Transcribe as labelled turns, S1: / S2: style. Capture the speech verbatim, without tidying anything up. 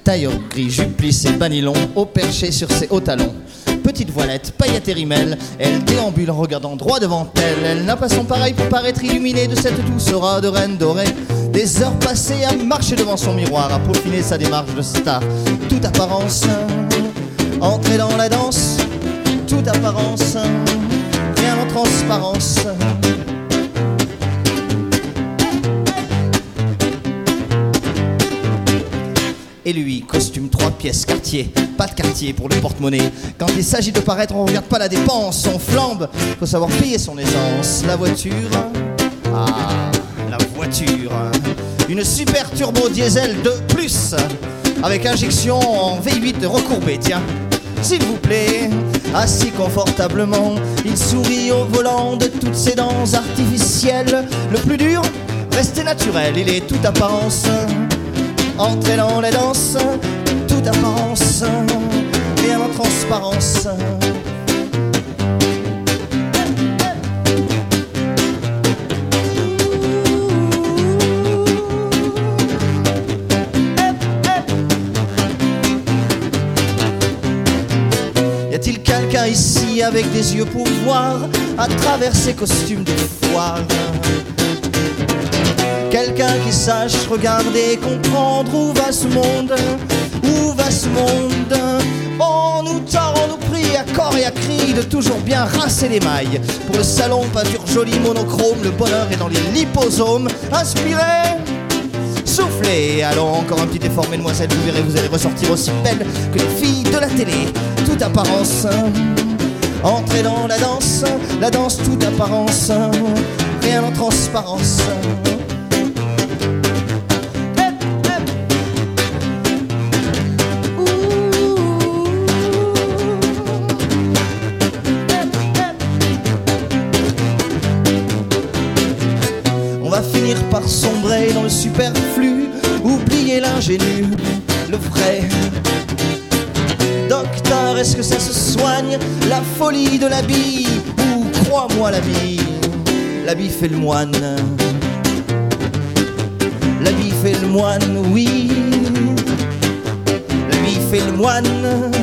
S1: Tailleur gris, jupe plissée, banilon, haut perché sur ses hauts talons. Petite voilette, paillettes et rimel, elle déambule en regardant droit devant elle. Elle n'a pas son pareil pour paraître illuminée de cette douce aura de reine dorée. Des heures passées à marcher devant son miroir, à peaufiner sa démarche de star. Toute apparence, entrer dans la danse, toute apparence, rien en transparence. Et lui, costume trois pièces, quartier, pas de quartier pour le porte-monnaie. Quand il s'agit de paraître, on regarde pas la dépense, on flambe, faut savoir payer son essence. La voiture, ah, la voiture, une super turbo diesel de plus, avec injection en V huit recourbé, tiens. S'il vous plaît, assis confortablement, il sourit au volant de toutes ses dents artificielles. Le plus dur, rester naturel, il est toute apparence. Entrer dans la danse, toute apparence, rien en transparence. Y a-t-il quelqu'un ici avec des yeux pour voir à travers ses costumes de foire? Quelqu'un qui sache regarder, comprendre où va ce monde, où va ce monde. On nous tord, on nous prie à corps et à cri de toujours bien rincer les mailles. Pour le salon, peinture jolie, monochrome, le bonheur est dans les liposomes. Inspirez, soufflez, allons, encore un petit effort, mesdemoiselles, vous verrez, vous allez ressortir aussi belle que les filles de la télé. Toute apparence, entrez dans la danse, la danse toute apparence, rien en transparence. Finir par sombrer dans le superflu, oublier l'ingénu, le vrai. Docteur, est-ce que ça se soigne, la folie de l'habit, ou crois-moi l'habit, l'habit fait le moine, l'habit fait le moine, oui, l'habit fait le moine.